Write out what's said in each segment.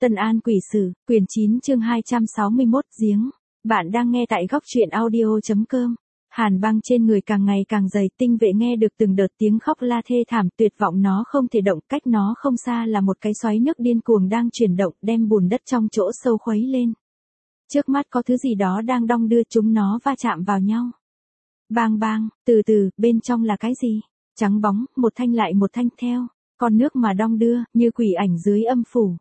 Tân An Quỷ Sử, quyển 9 chương 261 giếng. Bạn đang nghe tại góc truyện audio.com. Hàn băng trên người càng ngày càng dày, Tinh Vệ nghe được từng đợt tiếng khóc la thê thảm, tuyệt vọng nó không thể động, cách nó không xa là một cái xoáy nước điên cuồng đang chuyển động, đem bùn đất trong chỗ sâu khuấy lên. Trước mắt có thứ gì đó đang đong đưa chúng nó va chạm vào nhau. Bang bang, từ từ, bên trong là cái gì? Trắng bóng, một thanh lại một thanh theo, con nước mà đong đưa, như quỷ ảnh dưới âm phủ.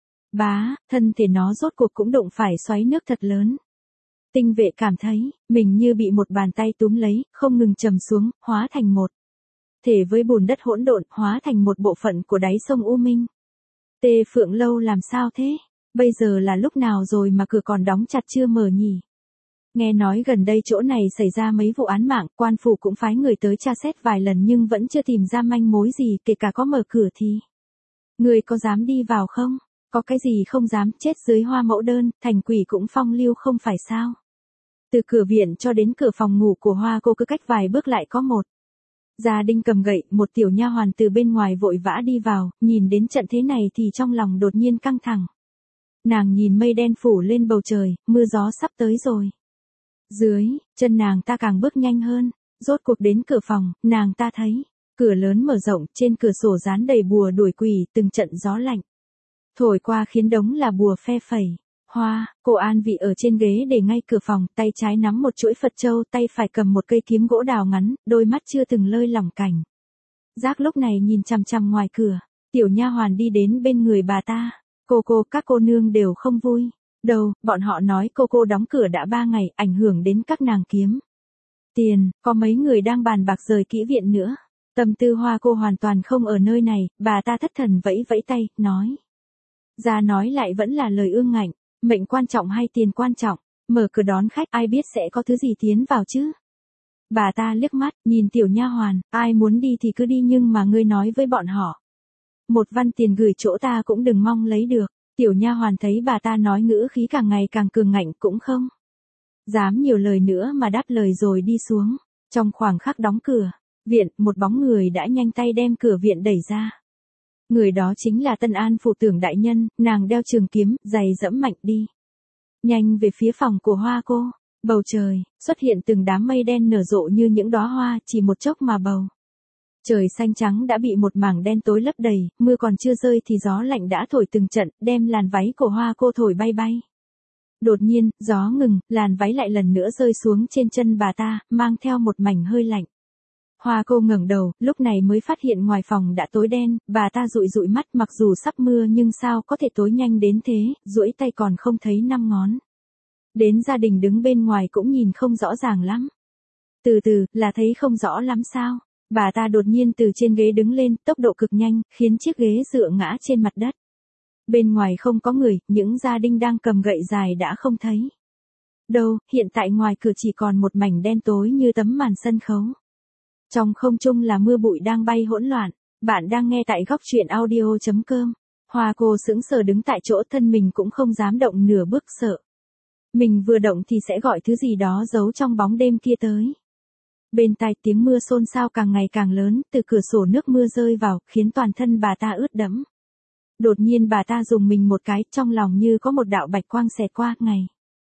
Bá, thân thể nó rốt cuộc cũng đụng phải xoáy nước thật lớn. Tinh Vệ cảm thấy, mình như bị một bàn tay túm lấy, không ngừng trầm xuống, hóa thành một thể với bùn đất hỗn độn, hóa thành một bộ phận của đáy sông U Minh. Tê Phượng Lâu làm sao thế? Bây giờ là lúc nào rồi mà cửa còn đóng chặt chưa mở nhỉ? Nghe nói gần đây chỗ này xảy ra mấy vụ án mạng, quan phủ cũng phái người tới tra xét vài lần nhưng vẫn chưa tìm ra manh mối gì, kể cả có mở cửa thì. Người có dám đi vào không? Có cái gì không dám, chết dưới hoa mẫu đơn, thành quỷ cũng phong lưu không phải sao? Từ cửa viện cho đến cửa phòng ngủ của Hoa cô cứ cách vài bước lại có một gia đình cầm gậy, một tiểu nha hoàn từ bên ngoài vội vã đi vào, nhìn đến trận thế này thì trong lòng đột nhiên căng thẳng. Nàng nhìn mây đen phủ lên bầu trời, mưa gió sắp tới rồi. Dưới chân nàng ta càng bước nhanh hơn, rốt cuộc đến cửa phòng, nàng ta thấy cửa lớn mở rộng, trên cửa sổ dán đầy bùa đuổi quỷ, từng trận gió lạnh thổi qua khiến đống là bùa phe phẩy. Hoa, cô an vị ở trên ghế để ngay cửa phòng, tay trái nắm một chuỗi Phật châu, tay phải cầm một cây kiếm gỗ đào ngắn, đôi mắt chưa từng lơi lỏng cảnh giác lúc này nhìn chằm chằm ngoài cửa. Tiểu nha hoàn đi đến bên người bà ta. Các cô nương đều không vui. Đâu, bọn họ nói cô đóng cửa đã 3 ngày, ảnh hưởng đến các nàng kiếm tiền, có mấy người đang bàn bạc rời kỹ viện nữa. Tâm tư Hoa cô hoàn toàn không ở nơi này, bà ta thất thần vẫy vẫy tay, nói. Ra nói lại vẫn là lời ương ngạnh, mệnh quan trọng hay tiền quan trọng, mở cửa đón khách ai biết sẽ có thứ gì tiến vào chứ. Bà ta liếc mắt, nhìn tiểu nha hoàn, ai muốn đi thì cứ đi nhưng mà ngươi nói với bọn họ. Một văn tiền gửi chỗ ta cũng đừng mong lấy được. Tiểu nha hoàn thấy bà ta nói ngữ khí càng ngày càng cường ngạnh cũng không dám nhiều lời nữa mà đáp lời rồi đi xuống. Trong khoảng khắc đóng cửa viện, một bóng người đã nhanh tay đem cửa viện đẩy ra. Người đó chính là Tân An phủ tưởng đại nhân, nàng đeo trường kiếm, giày dẫm mạnh đi nhanh về phía phòng của Hoa cô. Bầu trời xuất hiện từng đám mây đen nở rộ như những đóa hoa, chỉ một chốc mà bầu trời xanh trắng đã bị một mảng đen tối lấp đầy, mưa còn chưa rơi thì gió lạnh đã thổi từng trận, đem làn váy của Hoa cô thổi bay bay. Đột nhiên, gió ngừng, làn váy lại lần nữa rơi xuống trên chân bà ta, mang theo một mảnh hơi lạnh. Hoa cô ngẩng đầu, lúc này mới phát hiện ngoài phòng đã tối đen, bà ta dụi dụi mắt, mặc dù sắp mưa nhưng sao có thể tối nhanh đến thế, duỗi tay còn không thấy 5 ngón. Đến gia đình đứng bên ngoài cũng nhìn không rõ ràng lắm. Từ từ, là thấy không rõ lắm sao? Bà ta đột nhiên từ trên ghế đứng lên, tốc độ cực nhanh, khiến chiếc ghế dựa ngã trên mặt đất. Bên ngoài không có người, những gia đình đang cầm gậy dài đã không thấy. Đâu, hiện tại ngoài cửa chỉ còn một mảnh đen tối như tấm màn sân khấu. Trong không trung là mưa bụi đang bay hỗn loạn. Bạn đang nghe tại góc truyện audio.com. Hoa cô sững sờ đứng tại chỗ, thân mình cũng không dám động nửa bước, sợ mình vừa động thì sẽ gọi thứ gì đó giấu trong bóng đêm kia tới. Bên tai tiếng mưa xôn xao càng ngày càng lớn, từ cửa sổ nước mưa rơi vào, khiến toàn thân bà ta ướt đẫm. Đột nhiên bà ta rùng mình một cái, trong lòng như có một đạo bạch quang xẹt qua. Ngày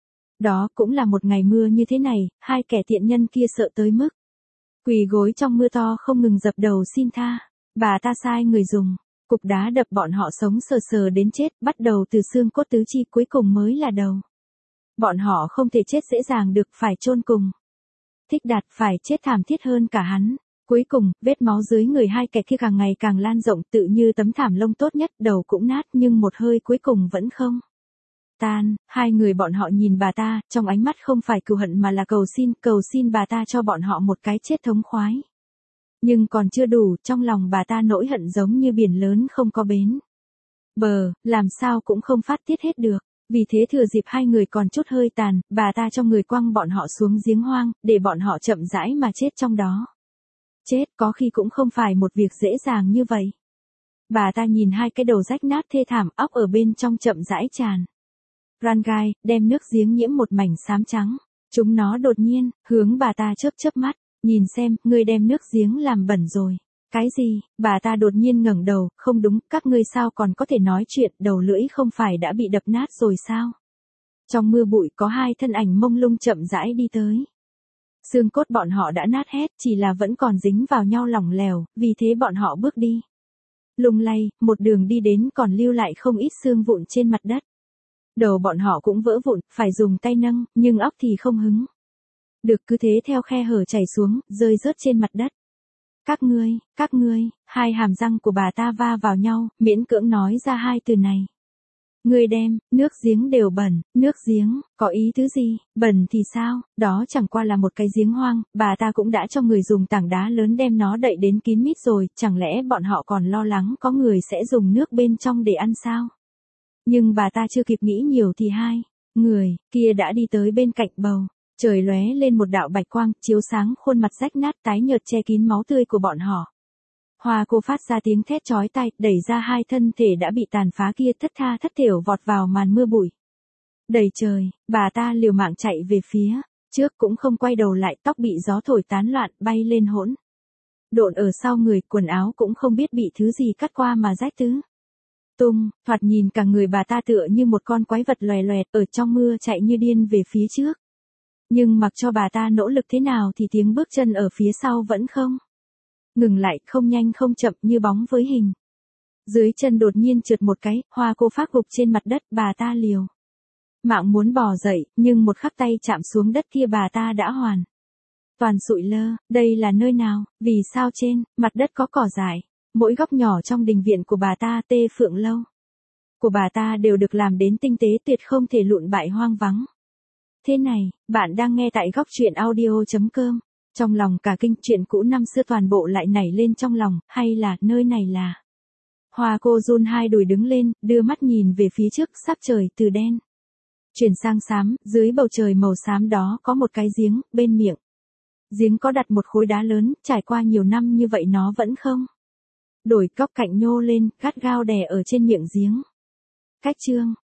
đó cũng là một ngày mưa như thế này, hai kẻ tiện nhân kia sợ tới mức quỳ gối trong mưa to không ngừng dập đầu xin tha. Bà ta sai người dùng cục đá đập bọn họ sống sờ sờ đến chết, bắt đầu từ xương cốt tứ chi, cuối cùng mới là đầu. Bọn họ không thể chết dễ dàng được, phải chôn cùng. Thích Đạt phải chết thảm thiết hơn cả hắn. Cuối cùng, vết máu dưới người hai kẻ kia càng ngày càng lan rộng, tự như tấm thảm lông tốt nhất, đầu cũng nát nhưng một hơi cuối cùng vẫn không tan. Hai người bọn họ nhìn bà ta, trong ánh mắt không phải cừu hận mà là cầu xin bà ta cho bọn họ một cái chết thống khoái. Nhưng còn chưa đủ, trong lòng bà ta nỗi hận giống như biển lớn không có bến bờ, làm sao cũng không phát tiết hết được. Vì thế thừa dịp hai người còn chút hơi tàn, bà ta cho người quăng bọn họ xuống giếng hoang, để bọn họ chậm rãi mà chết trong đó. Chết có khi cũng không phải một việc dễ dàng như vậy. Bà ta nhìn hai cái đầu rách nát thê thảm, óc ở bên trong chậm rãi tràn ran gai, đem nước giếng nhiễm một mảnh xám trắng. Chúng nó đột nhiên hướng bà ta chớp chớp mắt, nhìn xem, ngươi đem nước giếng làm bẩn rồi. Cái gì? Bà ta đột nhiên ngẩng đầu, không đúng, các ngươi sao còn có thể nói chuyện, đầu lưỡi không phải đã bị đập nát rồi sao? Trong mưa bụi có hai thân ảnh mông lung chậm rãi đi tới. Xương cốt bọn họ đã nát hết, chỉ là vẫn còn dính vào nhau lỏng lẻo, vì thế bọn họ bước đi. Lung lay, một đường đi đến còn lưu lại không ít xương vụn trên mặt đất. Đầu bọn họ cũng vỡ vụn, phải dùng tay nâng, nhưng óc thì không hứng. Được cứ thế theo khe hở chảy xuống, rơi rớt trên mặt đất. Các ngươi, hai hàm răng của bà ta va vào nhau, miễn cưỡng nói ra hai từ này. Ngươi đem, nước giếng đều bẩn, nước giếng, có ý tứ gì, bẩn thì sao, đó chẳng qua là một cái giếng hoang, bà ta cũng đã cho người dùng tảng đá lớn đem nó đậy đến kín mít rồi, chẳng lẽ bọn họ còn lo lắng có người sẽ dùng nước bên trong để ăn sao? Nhưng bà ta chưa kịp nghĩ nhiều thì hai người kia đã đi tới bên cạnh bầu. Trời lóe lên một đạo bạch quang, chiếu sáng khuôn mặt rách nát tái nhợt che kín máu tươi của bọn họ. Hoa cô phát ra tiếng thét chói tai, đẩy ra hai thân thể đã bị tàn phá kia thất tha thất thểu vọt vào màn mưa bụi. Đầy trời, bà ta liều mạng chạy về phía trước cũng không quay đầu lại, tóc bị gió thổi tán loạn, bay lên hỗn độn ở sau người, quần áo cũng không biết bị thứ gì cắt qua mà rách tứ tung, thoạt nhìn cả người bà ta tựa như một con quái vật loè loẹt ở trong mưa chạy như điên về phía trước. Nhưng mặc cho bà ta nỗ lực thế nào thì tiếng bước chân ở phía sau vẫn không ngừng lại, không nhanh không chậm như bóng với hình. Dưới chân đột nhiên trượt một cái, Hoa cô phát gục trên mặt đất, bà ta liều mạng muốn bò dậy, nhưng một khắc tay chạm xuống đất kia bà ta đã hoàn toàn sụi lơ. Đây là nơi nào, vì sao trên mặt đất có cỏ dại, mỗi góc nhỏ trong đình viện của bà ta, Tê Phượng Lâu của bà ta đều được làm đến tinh tế tuyệt không thể lụn bại hoang vắng. Thế này, bạn đang nghe tại góc truyện audio.com. Trong lòng cả kinh, chuyện cũ năm xưa toàn bộ lại nảy lên trong lòng, hay là nơi này là. Hoa cô run hai đùi đứng lên, đưa mắt nhìn về phía trước, sắc trời từ đen chuyển sang xám, dưới bầu trời màu xám đó có một cái giếng, bên miệng giếng có đặt một khối đá lớn, trải qua nhiều năm như vậy nó vẫn không đổi, góc cạnh nhô lên, gắt gao đè ở trên miệng giếng. Cách chương